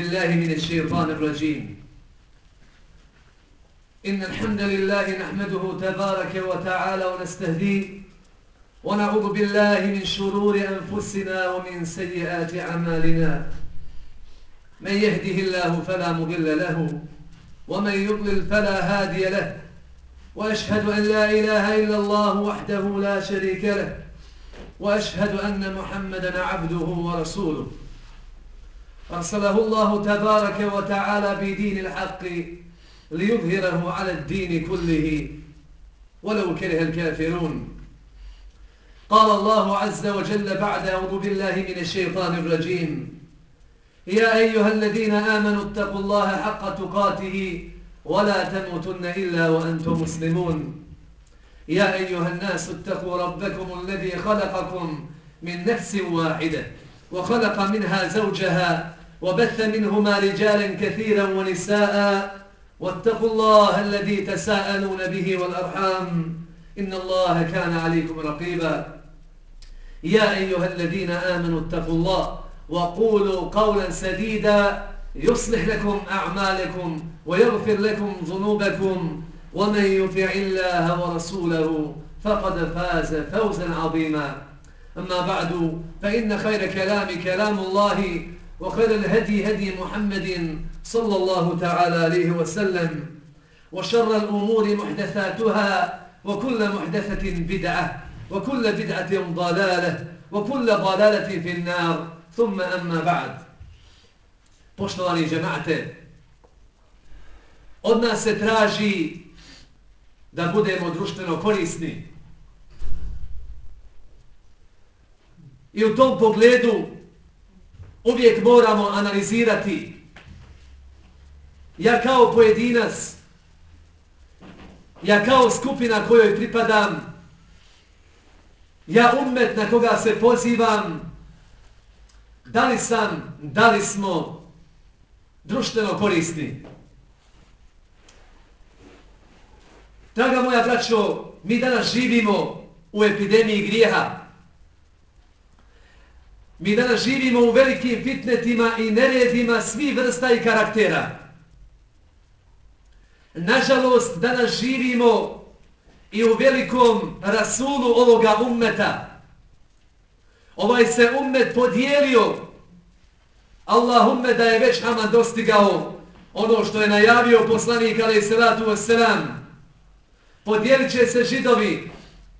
بالله من الشيطان الرجيم إن الحمد لله نحمده تبارك وتعالى ونستهديه ونعوذ بالله من شرور أنفسنا ومن سيئات أعمالنا من يهده الله فلا مضل له ومن يضلل فلا هادي له وأشهد أن لا إله إلا الله وحده لا شريك له وأشهد أن محمدا عبده ورسوله أرسله الله تبارك وتعالى بدين الحق ليظهره على الدين كله ولو كره الكافرون. قال الله عز وجل بعد أعوذ بالله من الشيطان الرجيم يا أيها الذين آمنوا اتقوا الله حق تقاته ولا تموتن إلا وأنتم مسلمون. يا أيها الناس اتقوا ربكم الذي خلقكم من نفس واحدة وخلق منها زوجها وبث منهما رجالا كثيرا ونساء واتقوا الله الذي تساءلون به والأرحام إن الله كان عليكم رقيبا. يا أيها الذين آمنوا اتقوا الله وقولوا قولا سديدا يصلح لكم أعمالكم ويغفر لكم ذنوبكم ومن يطع الله ورسوله فقد فاز فوزا عظيما. أما بعد فإن خير كلام الله وخير الهدي هدي محمد صلى الله تعالى عليه وسلم وشر الأمور محدثاتها وكل محدثة بدعة وكل بدعة ضلالة وكل ضلالة في النار ثم أما بعد. Poštovani džemate, od nas se traži da budemo društveno korisni. I u tom pogledu uvijek moramo analizirati. Ja kao pojedinac, ja kao skupina kojoj pripadam, ja ummet na koga se pozivam, da li smo društveno korisni. Draga moja braćo, mi danas živimo u epidemiji grijeha. Mi danas živimo u velikim fitnetima i neredima svih vrsta i karaktera. Nažalost, danas živimo i u velikom rasulu ovoga ummeta. Ovaj se ummet podijelio. Allahumme da je već Haman dostigao ono što je najavio poslanik alejhi salatu vesselam. Podijelit će se židovi.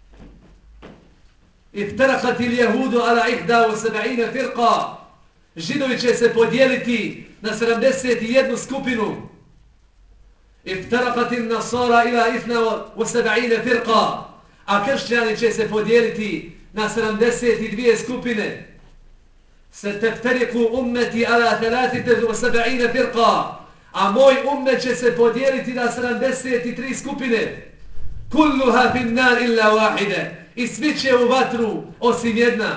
Iftarakat il jehudu ala 71 firqa. Židovi će se podijeliti na 71 skupinu. Iftarakat il nasara ila 72 firqa. A kršćani će se podijeliti na 72 skupine. Seteftariku ummeti ala 73 firqa. A moj ummet će se podijeliti na 73 skupine. Kulluha fin nar illa wahide. I svi će u vatru osim jedna.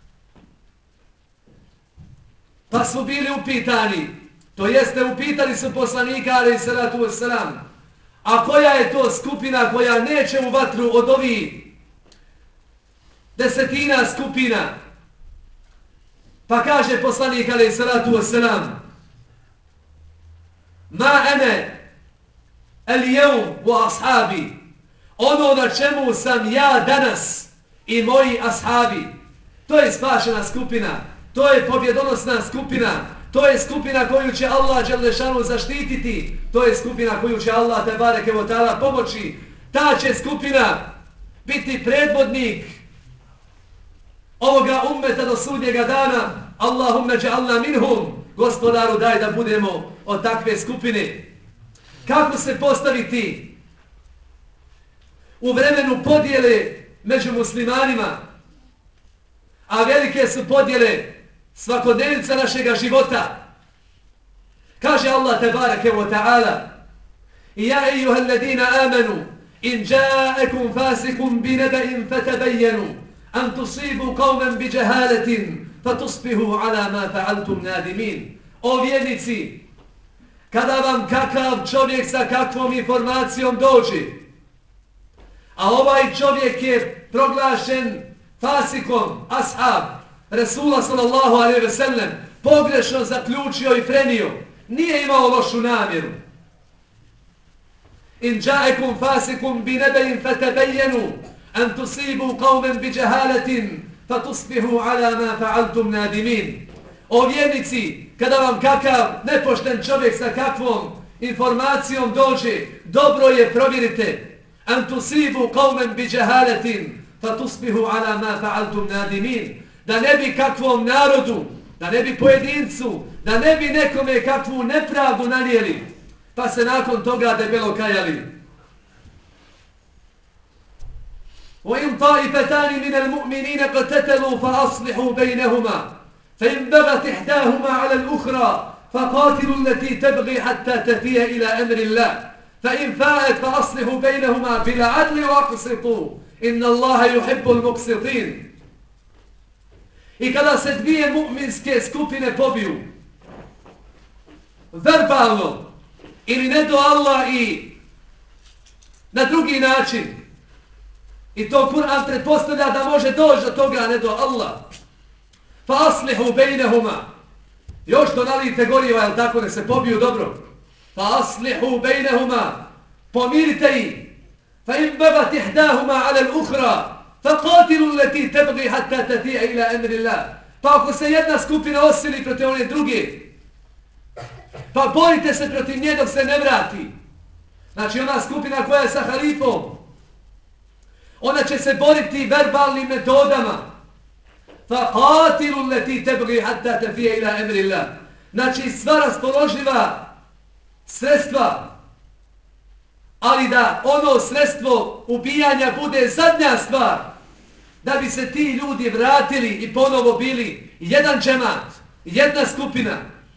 Pa su bili upitani, to jeste upitali su poslanika alejhi salatu vesselam, a koja je to skupina koja neće u vatru od ovih desetina skupina? Pa kaže poslanik alejhi salatu vesselam ma ene el jevm wa ashabi, ono na čemu sam ja danas i moji ashabi, to je spašena skupina, to je pobjedonosna skupina, to je skupina koju će Allah dželešanu zaštititi, to je skupina koju će Allah tebareke ve taala pomoći. Ta će skupina biti predvodnik ovoga ummeta do sudnjega dana. Allahumme džalna minhum. Gospodaru, daj da budemo od takve skupine. Kako se postaviti u vremenu podjele među muslimanima, a velike su podjele svakodnevnica našega života? Kaže Allah tebareke ve taala ja ejuhel ladina amanu in ja'akum fasikum binaba'in fatabayyanu an tusibu qauman bijahalatin fatusbihu ala ma fa'altum nadimin. O vjernici, kada vam kakav čovjek sa kakvom informacijom dođe, a ovaj čovjek je proglašen fasikom, ashab Resula sallallahu alejhi ve sellem, pogrešno zaključio i frenio. Nije imao lošu namjeru. In ja'akum fasikum bi nabain fatabayyanu an tusibu qauman bi jahalatin fatusbihu ala ma fa'altum nadimin. O vjernici, kada vam kakav nepošten čovjek sa kakvom informacijom dođe, dobro je provjerite. An tusibu qauman bi jahalatin fatusbihu ala ma fa'altum nadimin. Da ne bi kakvom narodu, da ne bi pojedincu, da ne bi nekome kakvu nepravdu nanijeli, pa se nakon toga debelo kajali. وَإِنْ طَائِفَتَانِ مِنَ الْمُؤْمِنِينَ اقْتَتَلُوا فَأَصْلِحُوا بَيْنَهُمَا فَإِنْ بَغَتْ إِحْدَاهُمَا عَلَى الْأُخْرَى فَقَاتِلُوا الَّتِي تَبْغِي حَتَّى تَفِيَ إِلَى أَمْرِ اللَّهِ فَإِنْ فَاءَتْ فَأَصْلِحُوا بَيْنَهُمَا بِالْعَدْلِ وَأَقْسِطُوا إِنَّ اللَّهَ يُحِبُّ الْمُقْسِطِينَ. I kada se dvije mu'minske skupine pobiju, verbalno, ili ne do Allah i na drugi način, i to Kur'an pretpostavlja da može doći do toga, ne do Allah, fa aslihu bejnehuma, još to nalijte goriva, jel tako, ne se pobiju dobro, fa aslihu bejnehuma, pomirite ih, fa im babat ihdahuma ala l'uhra, فَقَاتِلُوا الَّتِي تَبْغِي حَتَّى تَفِيَ إِلَى أَمْرِ اللَّهِ. Pa ako se jedna skupina osili protiv one druge, pa borite se protiv nje dok se ne vrati. Znači ona skupina koja je sa halifom, ona će se boriti verbalnim metodama. فَقَاتِلُوا الَّتِي تَبْغِي حَتَّى تَفِيَ إِلَى أَمْرِ اللَّهِ. Znači sva raspoloživa sredstva, ali da ono sredstvo ubijanja bude zadnja stvar, da bi se ti ljudi vratili i ponovo bili jedan džemat, jedna skupina.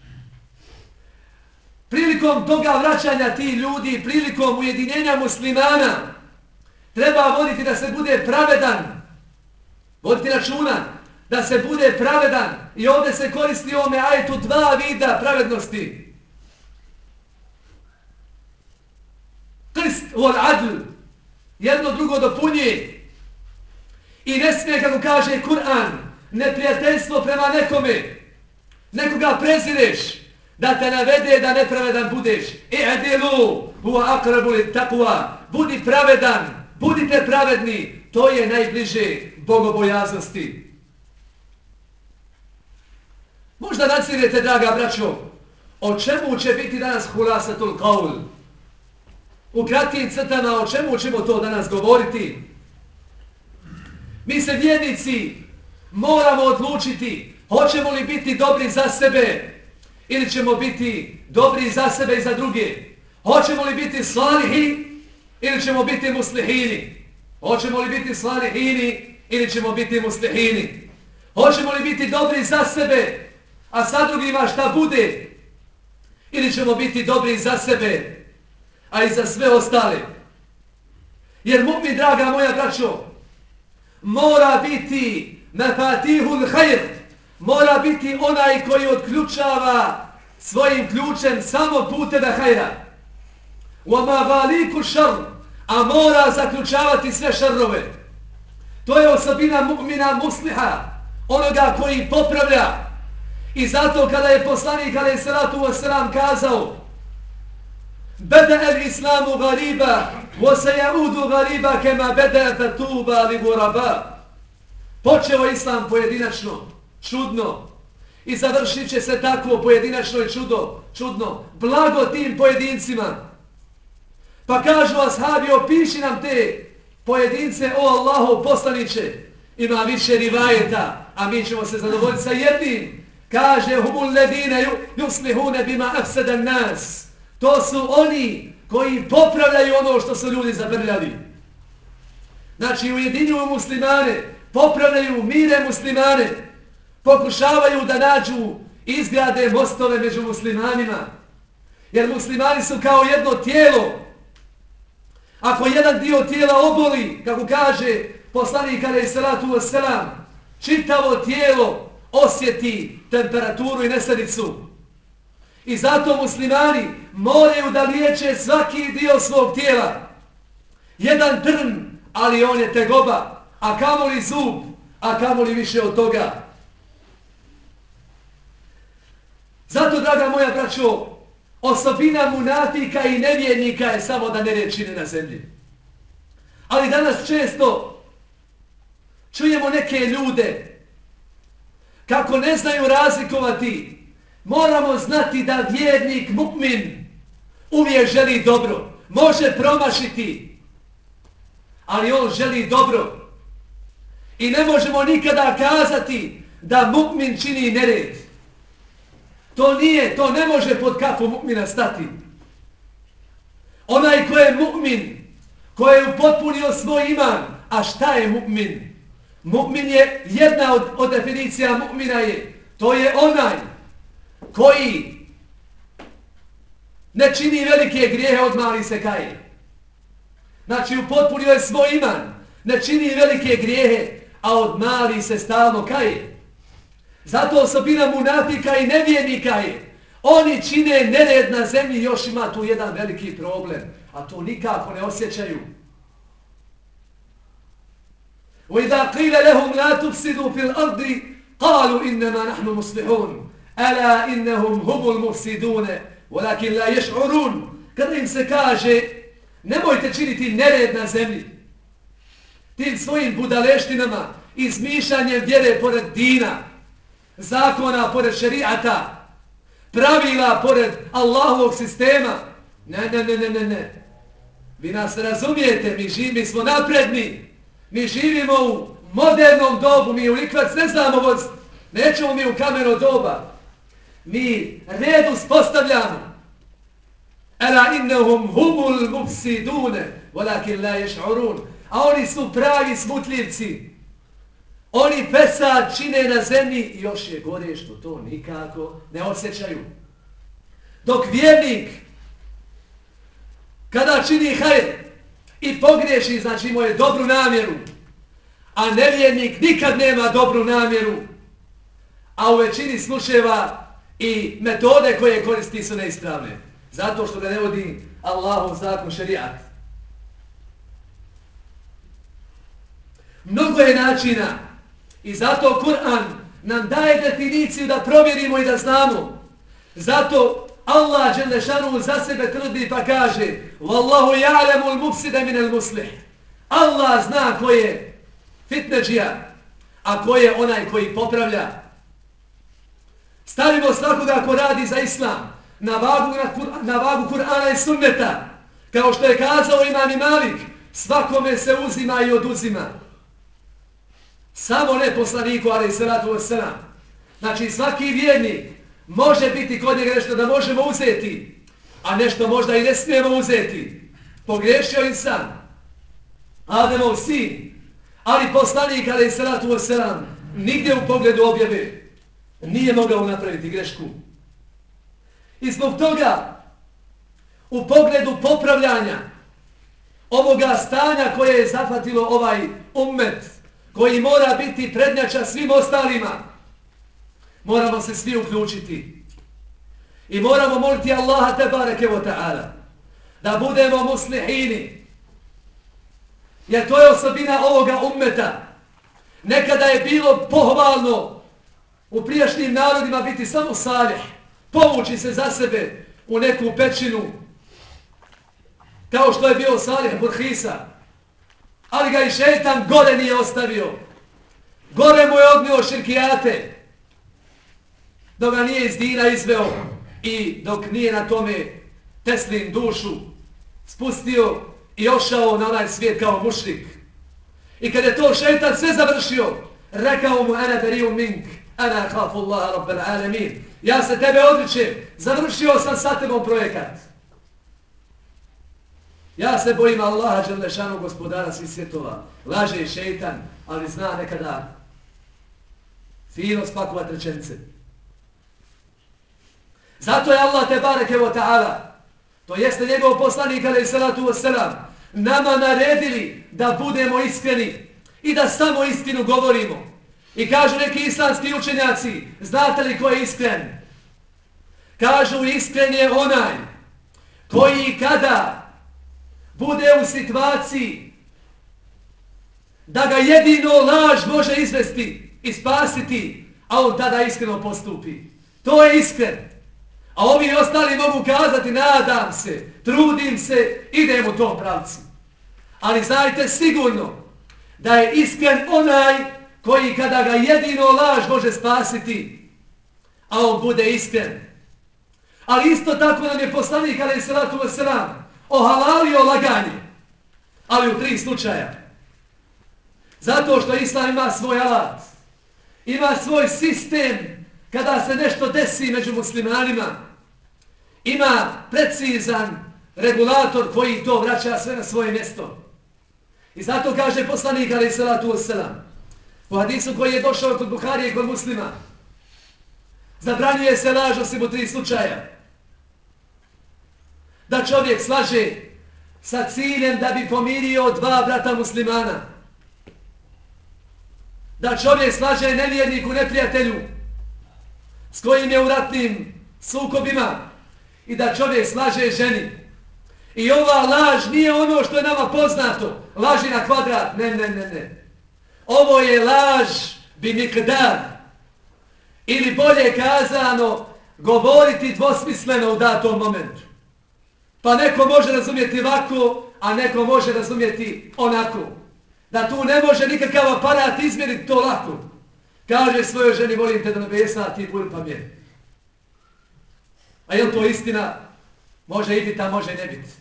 Prilikom toga vraćanja ti ljudi, prilikom ujedinjenja muslimana, treba voditi da se bude pravedan, voditi računa da se bude pravedan. I ovdje se koristi ovome ajetu dva vida pravednosti. Qist wal adl, jedno drugo dopunje. I ne smije, kako kaže Kur'an, neprijateljstvo prema nekome, nekoga prezireš, da te navede da nepravedan budeš. I'dilu huwa aqrabu lit-taqwa, budi pravedan, budite pravedni, to je najbliže bogobojaznosti. Možda nacirete, draga braćo, o čemu će biti danas hulasatul qaul? U kratkim crtama o čemu ćemo to danas govoriti? Mi se vjernici moramo odlučiti hoćemo li biti dobri za sebe ili ćemo biti dobri za sebe i za druge. Hoćemo li biti salihi ili ćemo biti muslihini. Hoćemo li biti salihini ili ćemo biti muslihini. Hoćemo li biti dobri za sebe, a sa drugima šta bude, ili ćemo biti dobri za sebe, a i za sve ostale. Jer mu'min, draga moja braćo, mora biti mafatihul khair, mora biti onaj koji otključava svojim ključem samo puteve hajra. Wa maghaliku šar, a mora zaključavati sve šarrove. To je osobina mu'mina musliha, onoga koji popravlja. I zato kada je poslanik alejhi salatu vesselam kazao: Bada al-islamu gariba, wa sayaudu gariba kama bada fatuba li ghuraba. Počeo islam pojedinačno, čudno, i završit će se tako pojedinačno i čudno. Blago tim pojedincima. Pa kažu ashabi, opiši nam te pojedince, o Allahov poslaniče. Ima više rivajeta, a mi ćemo se zadovoljiti sa jednim. Kaže: humul ledine yuslihune bima afsada nas. To su oni koji popravljaju ono što su ljudi zabrljali. Znači ujedinjuju muslimane, popravljaju, mire muslimane, pokušavaju da nađu, izgrade mostove među muslimanima. Jer muslimani su kao jedno tijelo. Ako jedan dio tijela oboli, kako kaže poslanik alejhi salatu vesselam, čitavo tijelo osjeti temperaturu i nesanicu. I zato muslimani moraju da liječe svaki dio svog tijela. Jedan trn, ali on je tegoba, a kamoli zub, a kamoli više od toga. Zato, draga moja braćo, osobina munafika i nevjernika je samo da nered čine na zemlji. Ali danas često čujemo neke ljude kako ne znaju razlikovati. Moramo znati da vjernik, mu'min, uvijek želi dobro. Može promašiti, ali on želi dobro. I ne možemo nikada kazati da mu'min čini nered. To ne može pod kapu mu'mina stati. Onaj ko je mu'min, ko je upotpunio svoj iman, a šta je mu'min? Mu'min je, jedna od definicija mu'mina je, to je onaj koji ne čini velike grijehe, od mali se kaje. Znači upotpunio je svoj iman, ne čini velike grijehe, a od mali se stalno kaje. Zato osobina munafika i nevjernika je, oni čine nered na zemlji, još ima tu jedan veliki problem, a to nikako ne osjećaju. وَإِذَا قِيلَ لَهُمْ لَا تُفْسِدُوا فِي الْأَرْضِ قَالُوا إِنَّمَا نَحْنُ مُصْلِحُونَ أَلَا إِنَّهُمْ هُمُ الْمُفْسِدُونَ وَلَكِنْ لَا يَشْعُرُونَ. Kada im se kaže, nemojte činiti nered na zemlji, tim svojim budaleštinama, izmišljanjem vjere pored dina, zakona pored šerijata, pravila pored Allahovog sistema. Ne. Vi nas razumijete, mi smo napredni. Mi živimo u modernom dobu, mi u likvac ne znamo voziti. Nećemo mi u kameno doba. Mi red uspostavljamo. Ela innehum humul mufsidune, walakin la yeš'urun. A oni su pravi smutljivci. Oni fesad čine na zemlji i još je gore što to nikako ne osjećaju. Dok vjernik, kada čini hajr i pogriješi, znači imao je dobru namjeru, a nevjernik nikad nema dobru namjeru, a u većini slučajeva i metode koje koristi su neispravne. Zato što ga ne vodi Allahov zakon šerijat. Mnogo je načina i zato Kur'an nam daje definiciju da provjerimo i da znamo. Zato Allah dželešanu za sebe tvrdi pa kaže Wallahu ja'lamu al-mufsida min al-muslih. Allah zna ko je fitneđija, a ko je onaj koji popravlja. Stavimo svakoga ko radi za islam na vagu Kur'ana i sunneta. Kao što je kazao Imam Malik, svakome se uzima i oduzima. Samo ne poslaniku, alejhi salatu vesselam. Znači svaki vjernik može biti kod njega nešto da možemo uzeti, a nešto možda i ne smijemo uzeti. Pogriješio insan, Ademov sin, ali poslanik, alejhi salatu vesselam, nigdje u pogledu objave nije mogao napraviti grešku. I zbog toga, u pogledu popravljanja ovoga stanja koje je zahvatilo ovaj ummet, koji mora biti prednjača svim ostalima, moramo se svi uključiti. I moramo moliti Allaha tebareke ve ta'ala da budemo muslihini. Jer to je osobina ovoga ummeta. Nekada je bilo pohvalno u prijašnjim narodima biti samo salih, povući se za sebe u neku pećinu, kao što je bio Salih Burhisa. Ali ga i šeitan gore nije ostavio. Gore mu je odnio širkijate, dok ga nije iz dina izveo i dok nije na tome Teslin dušu spustio i ošao na onaj svijet kao mušrik. I kad je to šeitan sve završio, rekao mu ana beriju mink, ana khafu Allaha rabbal alamin. Ja se tebe odričem, završio sam sa tebom projekat. Ja se bojim Allaha dželešanu, gospodara svih svjetova. Laže i šeitan, ali zna nekada fino spakovat rečenice. Zato je Allah tebareke ve ta'ala, to jeste njegov poslanik alejhi salatu vesselam, nama naredili da budemo iskreni i da samo istinu govorimo. I kažu neki islamski učenjaci, znate li ko je iskren? Kažu iskren je onaj koji kada bude u situaciji da ga jedino laž može izvesti i spasiti, a on tada iskreno postupi. To je iskren. A ovi ostali mogu kazati nadam se, trudim se, idem u tom pravcu. Ali znajte sigurno da je iskren onaj koji kada ga jedino laž može spasiti, a on bude iskren. Ali isto tako nam je poslanik alejhi selatu vesselam ohalalio laganje, ali u 3 slučaja. Zato što Islam ima svoj alat, ima svoj sistem kada se nešto desi među muslimanima, ima precizan regulator koji to vraća sve na svoje mjesto. I zato kaže poslanik alejhi selatu vesselam u hadisu koji je došao kod Buharije i kod Muslima, zabranjuje se laž osim u 3 slučaja. Da čovjek slaže sa ciljem da bi pomirio 2 brata muslimana. Da čovjek slaže nevjerniku, neprijatelju s kojim je u ratnim sukobima i da čovjek slaže ženi. I ova laž nije ono što je nama poznato. Laži na kvadrat. Ne. Ovo je laž bi mikdar. Ili bolje kazano, govoriti dvosmisleno u datom momentu. Pa neko može razumjeti ovako, a neko može razumjeti onako. Da tu ne može nikakav aparat izmjeriti to lako. Kaže svojoj ženi, volim te do nebesa, a ti budi pa mjeri. A je li to istina? Može i biti, a može i ne biti.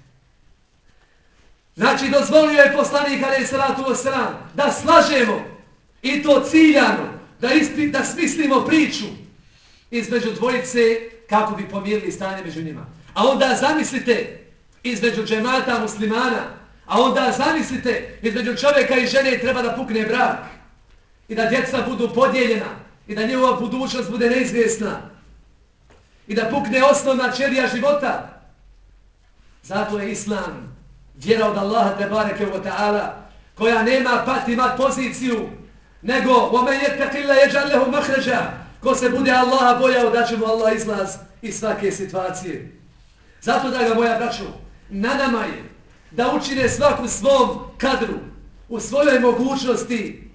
Znači, dozvolio je poslanik alejhi selatu vesselam da slažemo i to ciljano, da smislimo priču između dvojice kako bi pomirili stanje među njima. A onda zamislite između džemata muslimana, a onda zamislite između čovjeka i žene treba da pukne brak i da djeca budu podijeljena i da njegova budućnost bude neizvjesna i da pukne osnovna ćelija života. Zato je Islam vjera od Allaha tebareke ve taala koja nema patimat poziciju, nego وَمَنْ يَتَّقِ اللَّهَ يَجْعَلْ لَهُ مَخْرَجًا. Ko se bude Allaha bojao, da će mu Allah izlaz iz svake situacije. Zato, draga moja braćo, na nama je da učine svaku svom kadru, u svojoj mogućnosti.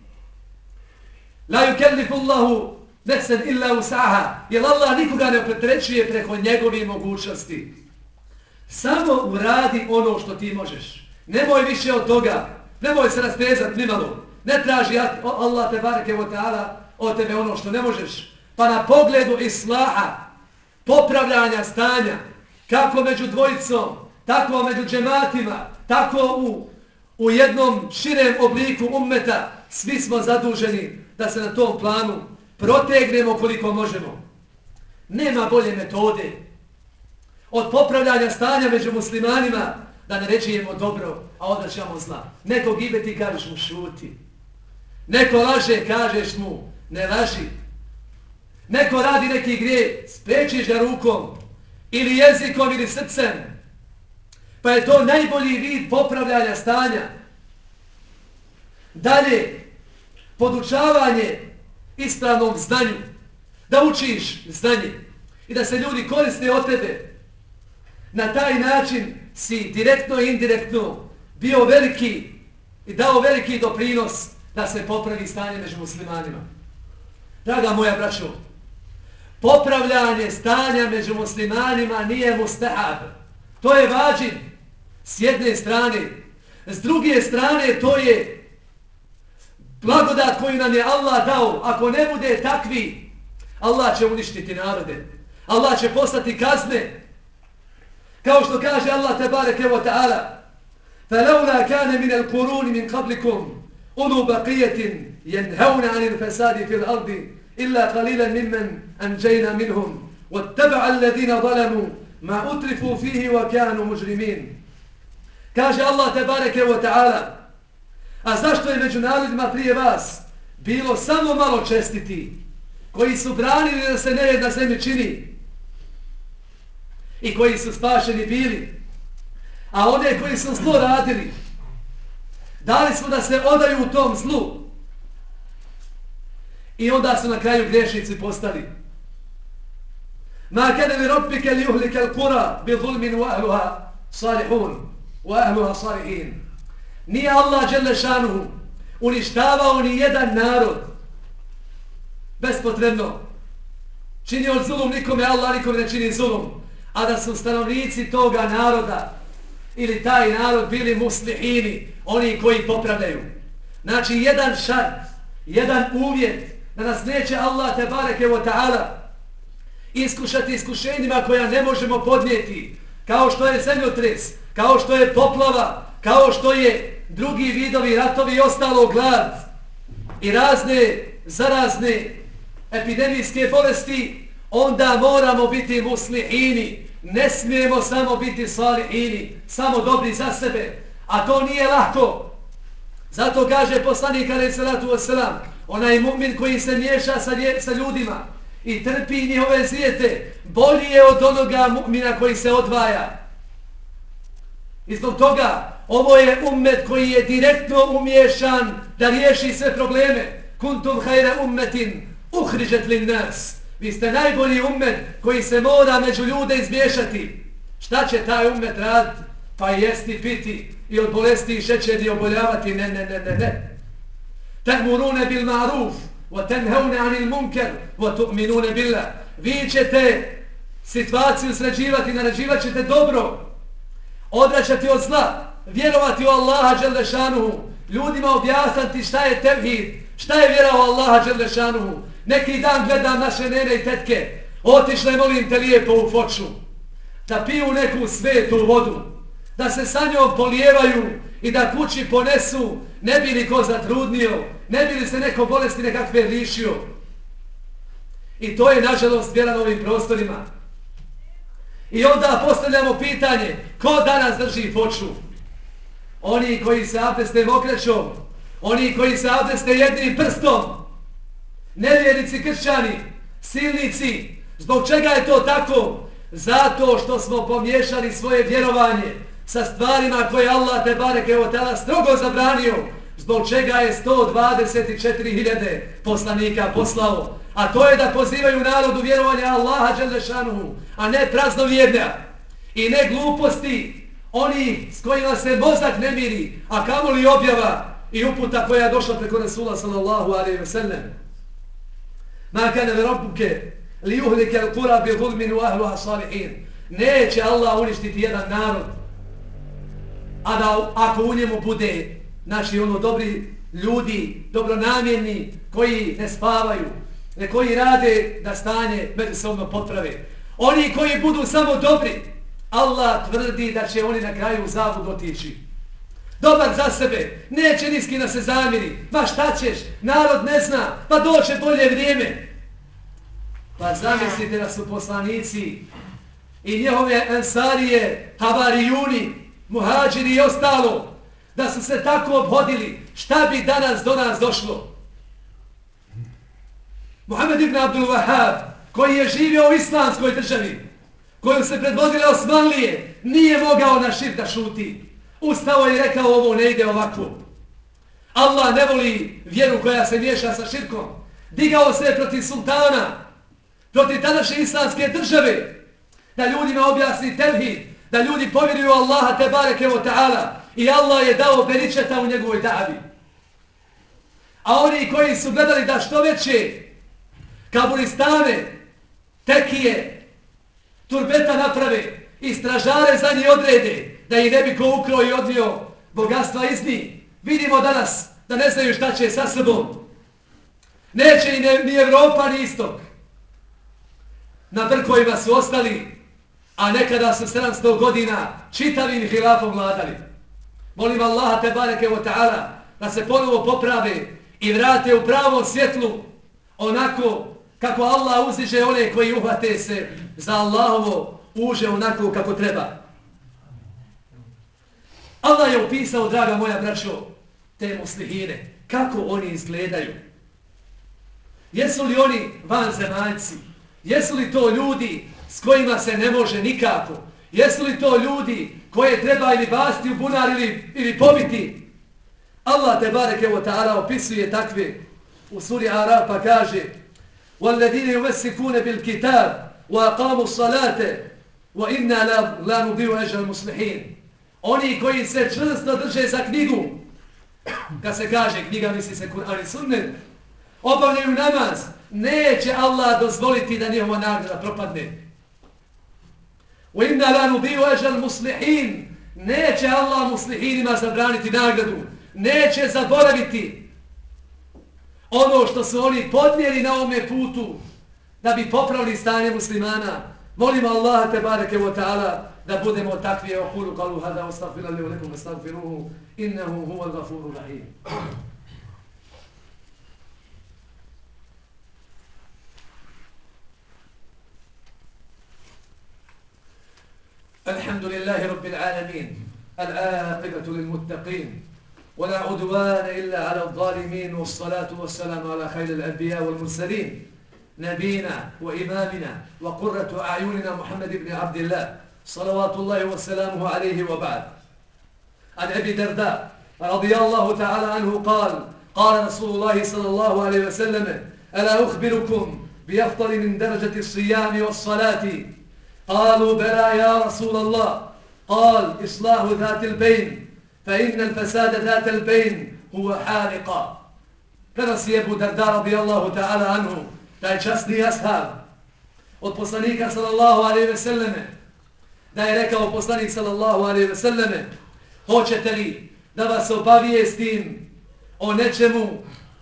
La yukellifu Allahu nefsen illa usaha, jer Allah nikoga ne opterećuje preko njegovih mogućnosti. Samo uradi ono što ti možeš. Nemoj više od toga. Nemoj se rastezati nimalo. Ne traži Allah tebareke ve taala od tebe ono što ne možeš. Pa na pogledu islaha, popravljanja stanja, kako među dvojicom, tako među džematima, tako u jednom širem obliku ummeta, svi smo zaduženi da se na tom planu protegnemo koliko možemo. Nema bolje metode od popravljanja stanja među muslimanima da ne rečemo dobro, a odvraćamo zla. Neko gibeti, kažeš mu šuti. Neko laže, kažeš mu ne laži. Neko radi neki grije, sprečiš ga rukom ili jezikom ili srcem. Pa je to najbolji vid popravljanja stanja. Dalje, podučavanje ispravnom znanju. Da učiš znanje i da se ljudi koriste od tebe. Na taj način si direktno i indirektno bio veliki i dao veliki doprinos da se popravi stanje među muslimanima. Draga moja braćo, popravljanje stanja među muslimanima nije mustahab. To je vađib s jedne strane. S druge strane to je blagodat koju nam je Allah dao. Ako ne bude takvi, Allah će uništiti narode. Allah će poslati kazne. Kao što kaže Allah tebareke ve taala: فَلَوْلَا كَانَ مِنَ الْقُرُونِ مِنْ قَبْلِكُمْ أُولُو بَقِيَّةٍ يَنْهَوْنَ عَنِ الْفَسَادِ فِي الْأَرْضِ إِلَّا قَلِيلًا مِمَّنْ أَنْجَيْنَا مِنْهُمْ وَاتَّبَعَ الَّذِينَ ظَلَمُوا مَا أُتْرِفُوا فِيهِ وَكَانُوا مُجْرِمِينَ. Kaže Allah tebareke ve taala: a zašto je među narodima prije vas bilo samo malo čestiti, koji su branili da se nered na zemlji čini i koji su spašeni bili, a one koji su zlo radili, dali smo da se odaju u tom zlu i onda su na kraju grešnici postali. Ma kana li rabbika li yuhlika al-qura bi zulmin wa ahliha salihun wa ahliha salihin. Nije Allah dželle šanuhu uništavao ni jedan narod bespotrebno, Činio zulum nikome, Allah nikome ne čini zulum. A da su stanovnici toga naroda ili taj narod bili muslihini, oni koji popravljaju. Znači jedan šart, jedan uvjet da nas neće Allah tebareke ve ta'ala iskušati iskušenjima koja ne možemo podnijeti, kao što je zemljotres, kao što je poplava, kao što je drugi vidovi ratovi i ostalo glad i razne zarazne epidemijske bolesti, onda moramo biti muslihini. Ne smijemo samo biti salihini, samo dobri za sebe, a to nije lahko. Zato kaže poslanik alejhi salatu vesselam, onaj mu'min koji se miješa sa ljudima i trpi njihove zijete, bolji je od onoga mu'mina koji se odvaja. I zbog toga, ovo je ummet koji je direktno umiješan da riješi sve probleme. Kuntum hajre ummetin uhriđet lin nas. Vi ste najbolji ummet koji se mora među ljude izmiješati. Šta će taj ummet raditi? Pa jesti, piti i od bolesti i šećeri oboljavati? Ne. Ta'murune bil ma'ruf, wa tenheune anil munker, wa tu'minune billah. Vi ćete situaciju sređivati, naređivat ćete dobro, odraćati od zla, vjerovati u Allaha dželle šanuhu, ljudima objasniti šta je tevhid, šta je vjera u Allaha dželle šanuhu. Neki dan gledam naše nene i tetke, otišle molim te lijepo u Foču, da piju neku svetu vodu, da se sa njom polijevaju i da kući ponesu, ne bi li ko zatrudnio, ne bi li se neko bolesti nekakve lišio. I to je nažalost vjera na ovim prostorima. I onda postavljamo pitanje, ko danas drži Foču? Oni koji se abdeste mokraćom, oni koji se abdeste jednim prstom, nevjernici kršćani, silnici. Zbog čega je to tako? Zato što smo pomiješali svoje vjerovanje sa stvarima koje Allah tebareke ve ta'ala strogo zabranio, zbog čega je 124.000 poslanika poslao. A to je da pozivaju narodu vjerovanja Allaha dželle šanuhu, a ne praznovjerja i ne gluposti oni s kojima se mozak ne miri, a kamoli objava i uputa koja je došla preko Rasula sallallahu alejhi ve sellem. Ma kana rabbuke li yuhlika al-qura bi zulmin wa ahliha salihin. Neće Allah uništiti jedan narod, a da ako u njemu bude naši dobri ljudi, dobronamjerni, koji ne spavaju, koji rade da stanje međusobno poprave. Oni koji budu samo dobri, Allah tvrdi da će oni na kraju u zabludu otići. Dobar za sebe, neće niski da se zamiri. Ma šta ćeš, narod ne zna, pa doće bolje vrijeme. Pa zamislite da su poslanici i njihove ensarije, havarijuni, muhađiri i ostalo, da su se tako obhodili, šta bi danas do nas došlo? Muhammed ibn Abdul Wahab, koji je živio u islamskoj državi, koju se predvodile Osmanlije, nije mogao na širk da šuti. Ustao je i rekao, ovo ne ide ovako. Allah ne voli vjeru koja se miješa sa širkom. Digao se protiv sultana, protiv tadašnje islamske države, da ljudima objasni tevhid, da ljudi povjeruju Allaha tebareke ve ta'ala, i Allah je dao beričeta u njegovoj davi. A oni koji su gledali da što veće kaburistane, tekije, turbeta naprave i stražare za njih odrede, da ih ne bi ko ukrao i odnio bogatstva iz njih. Vidimo danas da ne znaju šta će sa sobom. Neće ni Evropa ni istok. Na brkovima su ostali, a nekada su 700 godina čitavim hilafom vladali. Molim Allaha tebareke ve ta'ala da se ponovo poprave i vrate u pravom svjetlu, onako kako Allah uzdiže one koji uhvate se za Allahovo uže onako kako treba. Allah je opisao, draga moja braćo, te muslihine, kako oni izgledaju. Jesu li oni vanzemaljci? Jesu li to ljudi s kojima se ne može nikako? Jesu li to ljudi koje treba ili basti u bunar ili pobiti? Allah tebareke ve ta'ala opisuje takve u suri Araf pa kaže: وَالَّذِينَ يُمَسِّكُونَ بِالْكِتَابِ وَأَقَامُوا الصَّلَاةَ وَإِنَّا لَا نُضِيعُ أَجْرَ الْمُصْلِحِينَ. Oni koji se čvrsto drže za knjigu, kad se kaže knjiga misli se Kur'an i Sunnet, obavljaju namaz, neće Allah dozvoliti da njihova nagrada propadne. وَإِنَّا لَا نُضِيعُ أَجْرَ الْمُصْلِحِينَ Neće Allah muslihinima zabraniti nagradu. Neće zaboraviti ono što su oni podnijeli na ovome putu da bi popravili stanje muslimana. Molimo Allaha tebareke ve taala da budemo takvi. Aqulu qalu hada wastaghfirullahi wa lakum wastaghfiruhu innahu huwal ghafurur rahim. الحمد لله رب العالمين العاقبة للمتقين ولا عدوان إلا على الظالمين والصلاة والسلام على خير الأنبياء والمرسلين نبينا وإمامنا وقرة أعيننا محمد بن عبد الله صلوات الله وسلامه عليه وبعد. عن أبي درداء رضي الله تعالى عنه قال رسول الله صلى الله عليه وسلم ألا أخبركم بأفضل من درجة الصيام والصلاة قالوا بلى يا رسول الله قال إصلاح ذات البين فإن الفساد ذات البين هو حالقا. Prenosi Ebu Darda radijallahu ta'ala anhu, taj časni ashab od poslanika sallallahu alejhi ve selleme, da je rekao poslanik sallallahu alejhi ve selleme: hoćete li da vas obavijestim o nečemu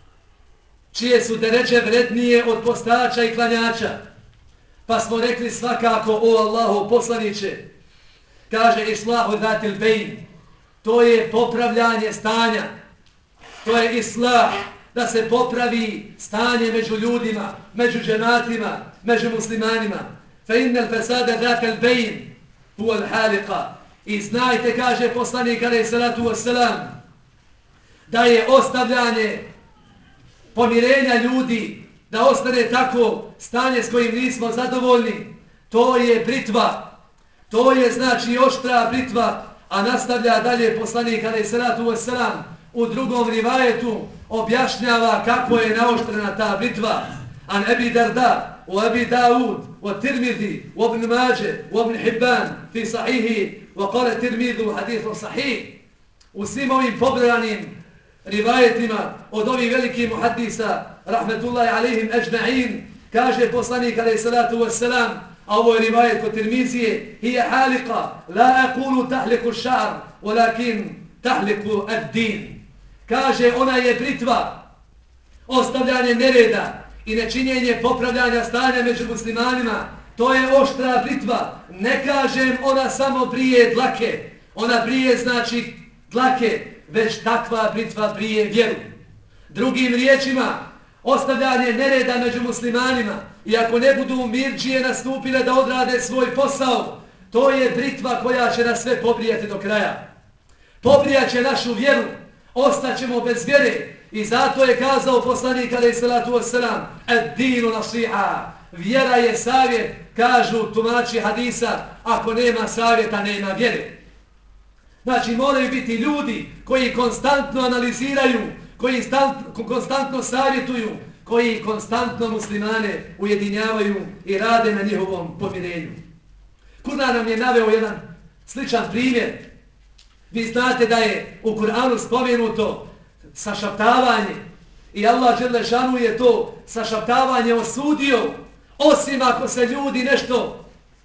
čije su deređe vrednije od postača i klanjača? Pa smo rekli svakako, o Allahu poslaniće. Kaže islahu zatil bejn, to je popravljanje stanja, to je islah, da se popravi stanje među ljudima, među džematima, među muslimanima. Fa innal fasada zatil bejn huwa al-haliqa. I znajte, kaže poslanik alejhi salatu vesselam, da je ostavljanje pomirenja ljudi, da ostane tako stanje s kojim nismo zadovoljni, to je britva, to je znači oštra britva, a nastavlja dalje poslanik alejhi salatu vesselam u drugom rivajetu objašnjava kako je naoštrena ta britva. An Abi Darda, u Abi Daud, u Tirmidhi, u Ibn Mađe, u Ibn Hibban, fi sahihi, u kale Tirmidhu hadithu sahih. U svim ovim pobrojanim rivajetima od ovih velikih muhaddisa, rahmetullahi alejhim ejma'in, kaže poslanik alejhi salatu vesselam, a ovo je rivajet kod Tirmizije: hiya halika, la aqulu tahliku ash-sha'r, walakin tahliku ad-din. Kaže, ona je britva, ostavljanje nereda i nečinjenje popravljanja stanja među muslimanima. To je oštra britva. Ne kažem ona samo brije dlake, ona brije znači dlake, već takva britva brije vjeru. Drugim riječima, ostavljanje nereda među muslimanima, i ako ne budu mirdžije nastupile da odrade svoj posao, to je britva koja će nas sve pobrijati do kraja. Pobrijat će našu vjeru, ostaćemo bez vjere. I zato je kazao poslanik alejhi salatu vesselam: ad-dinu nasiha, vjera je savjet. Kažu tumači hadisa, ako nema savjeta nema vjere. Znači moraju biti ljudi koji konstantno analiziraju, koji konstantno savjetuju, koji konstantno muslimane ujedinjavaju i rade na njihovom pomirenju. Kur'an nam je naveo jedan sličan primjer. Vi znate da je u Kur'anu spomenuto sašaptavanje i Allah dželle šanu je to sašaptavanje osudio, osim ako se ljudi nešto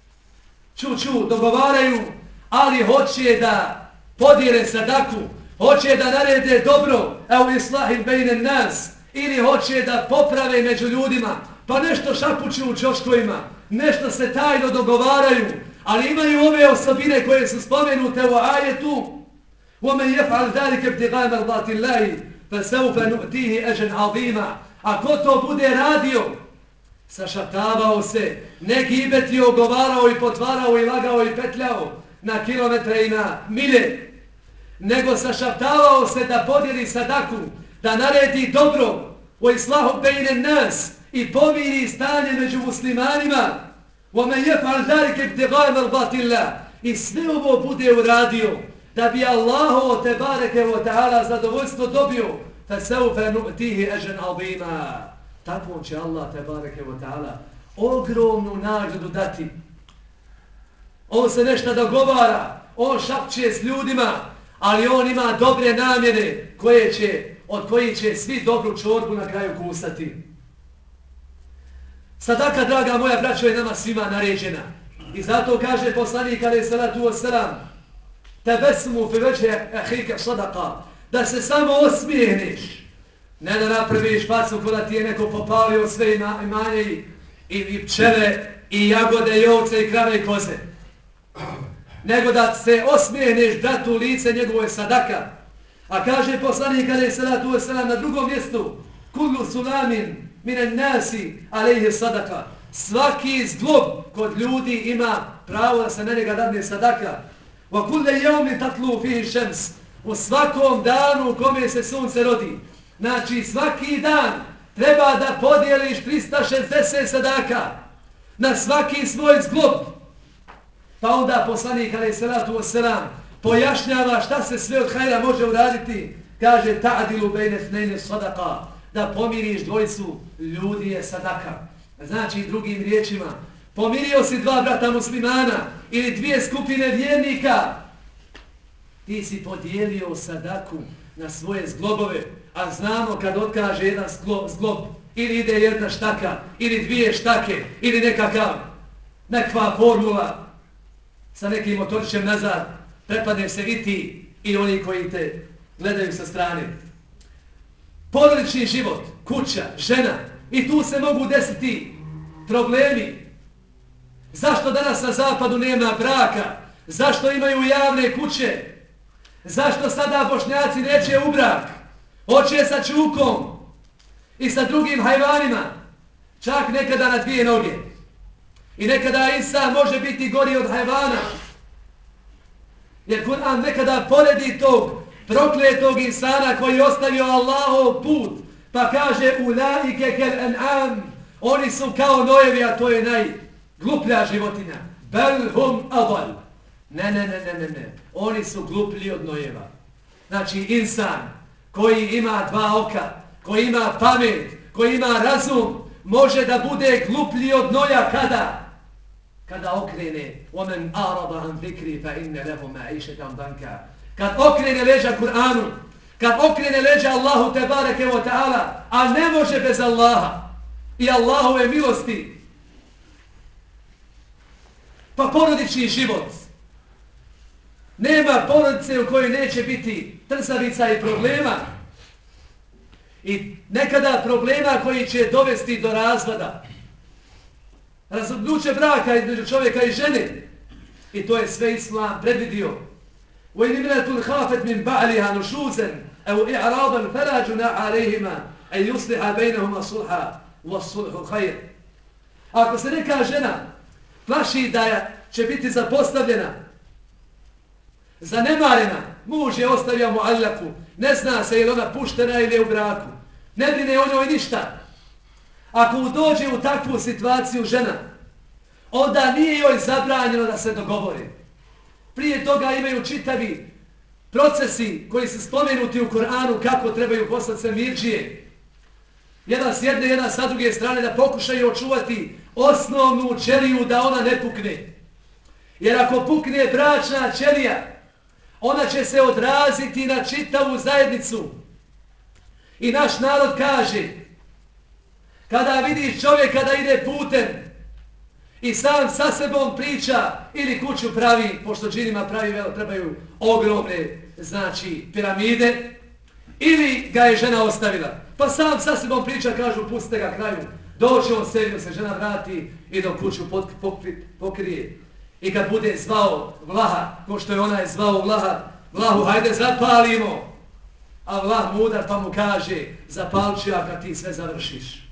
dogovaraju, ali hoće da podijele sadaku, hoće da narede dobro, evo islahim bejnen nas, ili hoće da poprave među ljudima, pa nešto šapuću u čoškovima, nešto se tajno dogovaraju, ali imaju ove osobine koje su spomenute u ajetu: وَمَنْ يَفْعَلْ ذَلِكَ ابْتِغَاءَ مَرْضَاتِ اللَّهِ فَسَوْفَ نُؤْتِيهِ أَجْرًا عَظِيمًا. Ako to bude radio, sašaptavao se, ne gibetio, ogovarao i potvarao i lagao i petljao na kilometre i na milje, nego sašaptavao se da podijeli sadaku, da naredi dobro u islahu bejnen nas i pomiri stanje među muslimanima. وَمَنْ يَفْعَلْ ذَلِكَ ابْتِغَاءَ مَرْضَاتِ اللَّهِ. I sve ovo bude uradio da bi Allaho tebareke ve taala zadovoljstvo dobio, فَسَوْفَ نُؤْتِيهِ أَجْرًا عَظِيمًا. Tako će Allah tebareke ve taala ogromnu nagradu dati. On se nešto dogovara, on šapće s ljudima, ali on ima dobre namjere od kojih će svi dobru čorbu na kraju kusati. Sadaka, draga moja braćo, je nama svima naređena. I zato kaže poslanik alejhi salatu vesselam: "Tabassumu fi wajhi akhika sadaqa." Da se samo osmijehneš. Ne da napraviš facu kada ti je neko popalio sve imanje i pčele i jagode i ovce i krave i koze. Nego da se osmijehneš bratu u lice, njegovo je sadaka. A kaže poslanik alejhi salatu vesselam na drugom mjestu: "Kullu sulamin minan nasi alejhi sadaka." Svaki zglob kod ljudi ima pravo da se na njega dadne sadaka. Wa kullu yawmin tatlu fihi shams. U svakom danu u kome se sunce rodi. Znači svaki dan treba da podijeliš 360 sadaka na svaki svoj zglob. Pa onda poslanik alejhi salatu vesselam pojašnjava šta se sve od hajra može uraditi. Kaže: "Ta'dilu bejne ithnaini sadaqa." Da pomiriš dvojicu ljudi je sadaka. Znači drugim riječima, pomirio si dva brata muslimana ili dvije skupine vjernika, ti si podijelio sadaku na svoje zglobove, a znamo kad otkaže jedan zglob, ili ide jedna štaka, ili dvije štake, ili nekakva formula sa nekim motorićem nazad, prepadne se i ti i oni koji te gledaju sa strane. Porodični život, kuća, žena, i tu se mogu desiti problemi. Zašto danas na zapadu nema braka? Zašto imaju javne kuće? Zašto sada Bošnjaci neće u brak? Hoće sa čukom i sa drugim hajvanima, čak nekada na dvije noge. I nekada insan može biti gori od hajvana. Jer Kur'an nekada poredi tog prokletog insana koji je ostavio Allahov put, pa kaže: "Ulaike kel an'am." Oni su kao nojevi, a to je najgluplja životinja. Bel hum adal. Ne. Oni su gluplji od nojeva. Znači insan koji ima dva oka, koji ima pamet, koji ima razum, može da bude gluplji od noja kada okrene وَمَنْ أَعْرَضَ عَنْ ذِكْرِي فَإِنَّ لَهُ مَعِيشَةً ضَنْكًا. Kad okrene leđa Kur'anu, kad okrene leđa Allahu tebareke ve taala, a ne može bez Allaha i Allahove milosti. Pa porodični život. Nema porodice u kojoj neće biti trzavica i problema. I nekada problema koji će dovesti do razvoda. Razvodnuće braka između čovjeka i žene. I to je sve Islam predvidio. وَإِنِ مِنَةٌ خَافَتْ مِنْ بَعْلِهَا نُشُوزًا أَوْ إِعْرَاضًا فَلَا جُنَاحَ عَلَيْهِمَا أَنْ يُصْلِحَ بَيْنَهُمَا صُلْحًا وَالصُّلْحُ خَيْرٌ. Ako se neka žena plaši da će biti zapostavljena, zanemarena, muž je ostavio muallaku, ne zna se je li ona puštena ili je u braku, ne brine o njoj ništa. Ako dođe u takvu situaciju žena, onda nije joj zabranjeno da se dogovori. Prije toga imaju čitavi procesi koji su spomenuti u Koranu kako trebaju poslati se mirdžije. Jedan s jedne, jedan sa druge strane da pokušaju očuvati osnovnu ćeliju da ona ne pukne. Jer ako pukne bračna ćelija, ona će se odraziti na čitavu zajednicu. I naš narod kaže, kada vidiš čovjeka da ide putem i sam sa sebom priča ili kuću pravi, pošto džinima pravi trebaju ogromne, znači, piramide, ili ga je žena ostavila. Pa sam sa sebom priča, kažu, pustite ga kraju, doće on sebi, se žena vrati i do kuću pokrije. I kad bude zvao Vlaha, ko što je ona je zvao Vlahu, hajde zapalimo. A Vlah mudar pa mu kaže, zapalči kad ti sve završiš.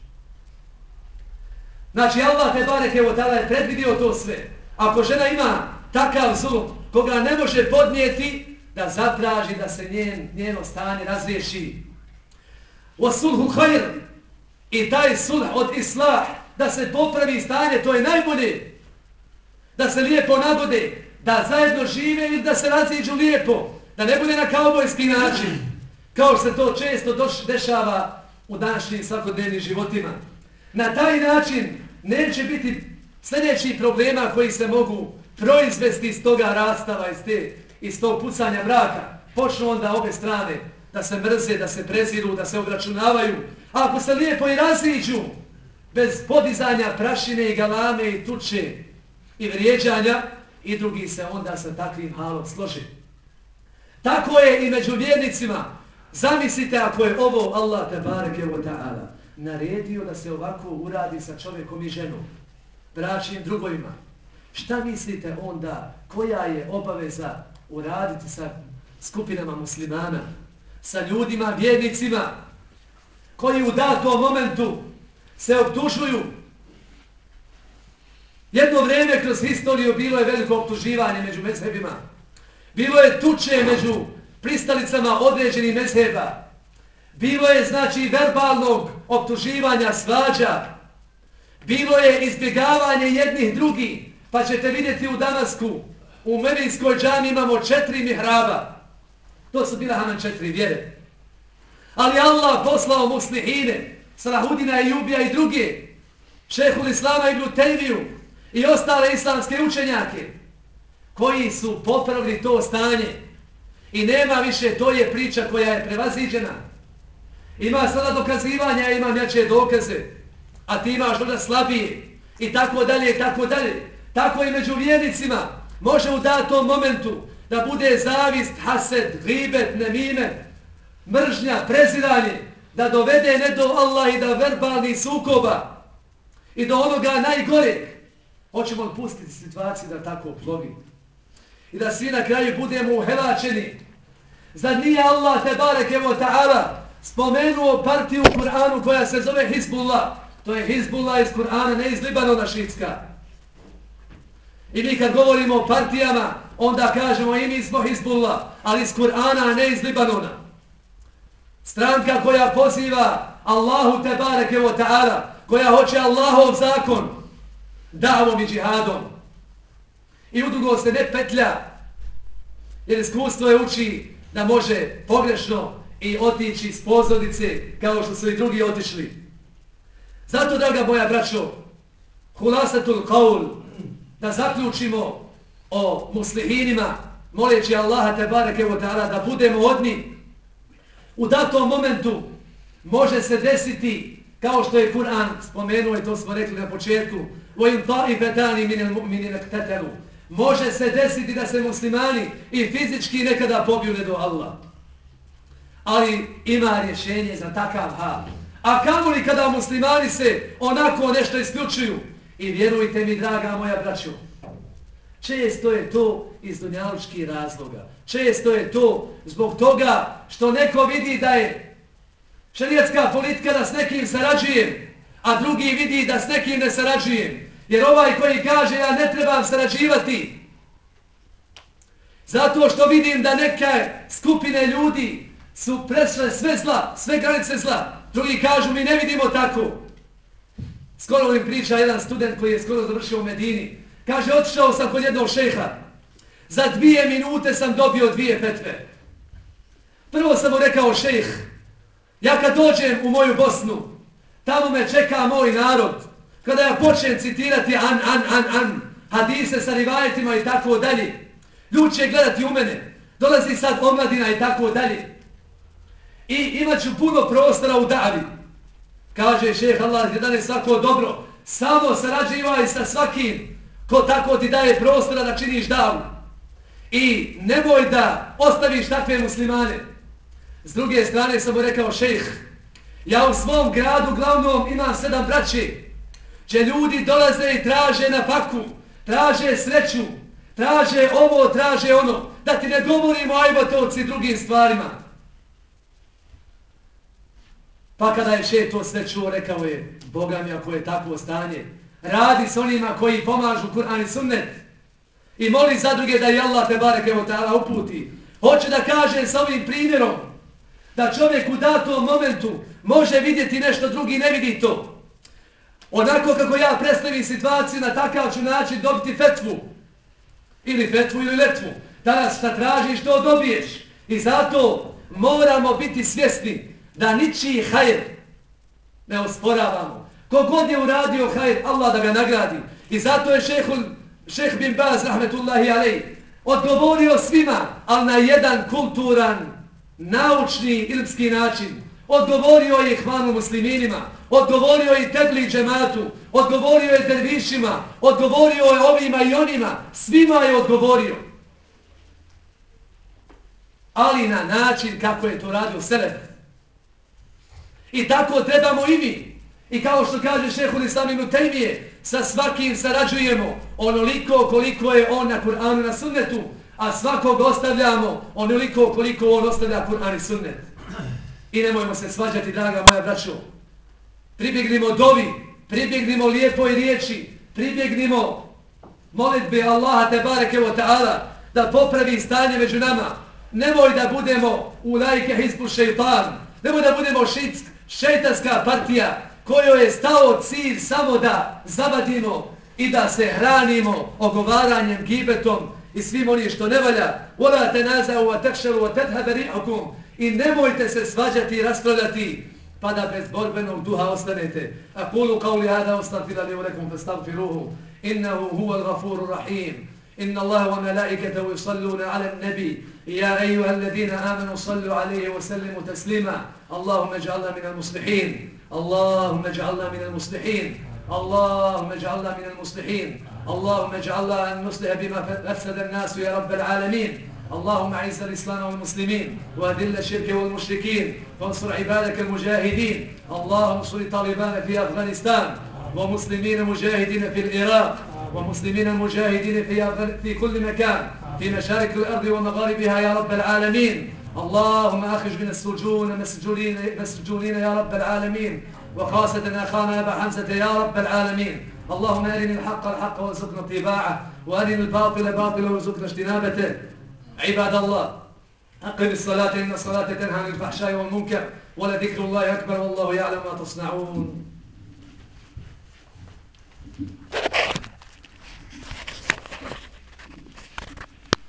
Znači Allah tebareke ve taala je predvidio to sve. Ako žena ima takav zulum koga ne može podnijeti, da zatraži da se njeno stanje razriješi. Wasulhu khair. I taj sulh od islah, da se popravi stanje, to je najbolje. Da se lijepo nagode, da zajedno žive ili da se raziđu lijepo, da ne bude na kaubojski način, kao se to često dešava u današnjim svakodnevnim životima. Na taj način neće biti sljedećih problema koji se mogu proizvesti iz toga rastava, iz tog pucanja braka. Počnu onda obe strane da se mrze, da se preziru, da se obračunavaju. A ako se lijepo i raziđu, bez podizanja prašine i galame i tuče i vrijeđanja, i drugi se onda sa takvim halom složi. Tako je i među vjernicima. Zamislite ako je ovo Allah tebareke ve ta'ala naredio da se ovako uradi sa čovjekom i ženom, bračnim drugovima. Šta mislite onda koja je obaveza uraditi sa skupinama muslimana, sa ljudima, vjernicima, koji u datom momentu se optužuju? Jedno vrijeme kroz historiju bilo je veliko optuživanje među mezhebima. Bilo je tuče među pristalicama određenih mezheba. Bilo je, znači, verbalnog optuživanja, svađa. Bilo je izbjegavanje jednih drugih. Pa ćete vidjeti u Damasku, u Medinskoj džami imamo 4 mihraba. To su bila Haman 4 vjere. Ali Allah poslao muslihine, Salahudina Ejubija i druge, Šehhul Islama ibn Tejmiju i ostale islamske učenjake, koji su popravili to stanje. I nema više, to je priča koja je prevaziđena. Ima sada dokazivanja, ja imam jače dokaze, a ti imaš možda slabije, i tako dalje, i tako dalje. Tako i među vjernicima može u datom momentu da bude zavist, hased, gibet, nemimet, mržnja, preziranje, da dovede ne do Allah i da verbalni sukoba i do onoga najgoreg. Hoćemo li pustiti situaciju da tako plovi i da svi na kraju budemo uhelačeni? Zar nije Allah tebareke ve ta'ala spomenuo partiju u Kur'anu koja se zove Hizbullah? To je Hizbullah iz Kur'ana, ne iz Libanona šiitska. I mi kad govorimo o partijama, onda kažemo i mi smo Hizbullah, ali iz Kur'ana, a ne iz Libanona. Stranka koja poziva Allahu tebareke ve ta'ala, koja hoće Allahov zakon, davom i džihadom. I udugo se ne petlja, jer iskustvo je uči da može pogrešno i otići s pozornice kao što su i drugi otišli. Zato, draga moja braćo, hulasatul qaul, da zaključimo o muslihinima, moleći Allaha tebareke ve ta'ala da budemo od njih. U datom momentu može se desiti, kao što je Kur'an spomenuo, i to smo rekli na početku, وَإِنْ طَائِفَتَانِ مِنَ الْمُؤْمِنِينَ اقْتَتَلُوا, može se desiti da se muslimani i fizički nekada pobiju ne do Allah. Ali ima rješenje za takav hal. A kamoli kada muslimani se onako nešto isključuju? I vjerujte mi, draga moja braćo, često je to iz dunjalučkih razloga. Često je to zbog toga što neko vidi da je šerijatska politika da s nekim sarađujem, a drugi vidi da s nekim ne sarađujem. Jer ovaj koji kaže ja ne trebam sarađivati, zato što vidim da neke skupine ljudi su prešle sve zla, sve granice zla. Drugi kažu mi ne vidimo tako. Skoro mi priča jedan student koji je skoro završio u Medini. Kaže, otišao sam kod jednog šeha. Za 2 minute sam dobio 2 fetve. Prvo sam mu rekao, šejh, ja kad dođem u moju Bosnu, tamo me čeka moj narod. Kada ja počnem citirati hadise sa rivajetima i tako dalje, ljudi će gledati u mene. Dolazi sad omladina i tako dalje. I imat ću puno prostora u davi. Kaže šejh, Allah jedan je svako dobro. Samo sarađivaj sa svakim ko tako ti daje prostora da činiš davu. I nemoj da ostaviš takve muslimane. S druge strane sam mu rekao, šejh, ja u svom gradu glavnom imam 7 braće. Če ljudi dolaze i traže na faku, traže sreću, traže ovo, traže ono. Da ti ne govorimo o ajbotovci drugim stvarima. Pa kada je šejh to sve čuo, rekao je, Boga mi, ako je takvo stanje, radi s onima koji pomažu Kur'an i sunnet i moli za druge da je Allah tebareke ve ta'ala uputi. Hoće da kaže sa ovim primjerom da čovjek u datom momentu može vidjeti nešto, drugi ne vidi to. Onako kako ja predstavim situaciju, na takav ću način dobiti fetvu. Ili fetvu ili letvu. Danas šta tražiš, to dobiješ. I zato moramo biti svjesni da ničiji hajr ne osporavamo. Kogod je uradio hajr, Allah da ga nagradi. I zato je šejh bin Baz, rahmetullahi alejhi, odgovorio svima, ali na jedan kulturan, naučni, ilmski način. odgovorio je Ihvanu musliminima, odgovorio je Tebli džematu, odgovorio je dervišima, odgovorio je ovima i onima, svima je odgovorio. Ali na način kako je to radio selef. I tako trebamo i mi. I kao što kaže šehhul Islam ibn Tejmije, sa svakim sarađujemo onoliko koliko je on na Kur'anu na sunnetu, a svakog ostavljamo onoliko koliko on ostavlja Kur'an i sunnet. I nemojmo se svađati, draga moja braćo. Pribjegnimo dovi, pribjegnimo lijepoj riječi, pribjegnimo molitbi Allaha tebareke wa ta'ala da popravi stanje među nama. Nemoj da budemo u lajke hizbu šeitan, nemoj da budemo šeitanska partija kojoj je stao cilj samo da zabadimo i da se hranimo ogovaranjem, gibetom i svim onim što ne valja. وَلَا تَنَازَعُوا وَتَكْشَلُوا وَتَدْهَبَ رِيحُكُمْ. I nemojte se svađati i raspravljati pa da bez borbenog duha ostanete. أَقُولُ قَوْلِ هَذَا وَاسْتَغْفِرَ لِي وَلَكُمْ فَاسْتَغْفِرُوهُ إِنَّهُ هُوَ الْغَفُورُ الرَّحِيمُ. إن الله وملائكته يصلون على النبي يا أيها الذين آمنوا صلوا عليه وسلموا تسليما اللهم اجعلنا من المصلحين اللهم اجعلنا من المصلحين اللهم اجعلنا من المصلحين اللهم اجعلنا أن نصلح بما أفسد الناس يا رب العالمين اللهم أعز الإسلام والمسلمين وأذل الشرك والمشركين وانصر عبادك المجاهدين اللهم انصر طالبان في أفغانستان ومسلمين مجاهدين في العراق ومسلمين مجاهدين في كل مكان في مشارق الأرض ومغاربها يا رب العالمين اللهم أخرج من السجون مسجونين يا رب العالمين وخاصة أخانا أبا حمزة يا رب العالمين اللهم أرنا الحق الحق وارزقنا اتباعه وأرنا الباطل باطلا وارزقنا اجتنابته عباد الله أقم الصلاة إن الصلاة تنهى عن الفحشاء والمنكر ولذكر الله أكبر والله يعلم ما تصنعون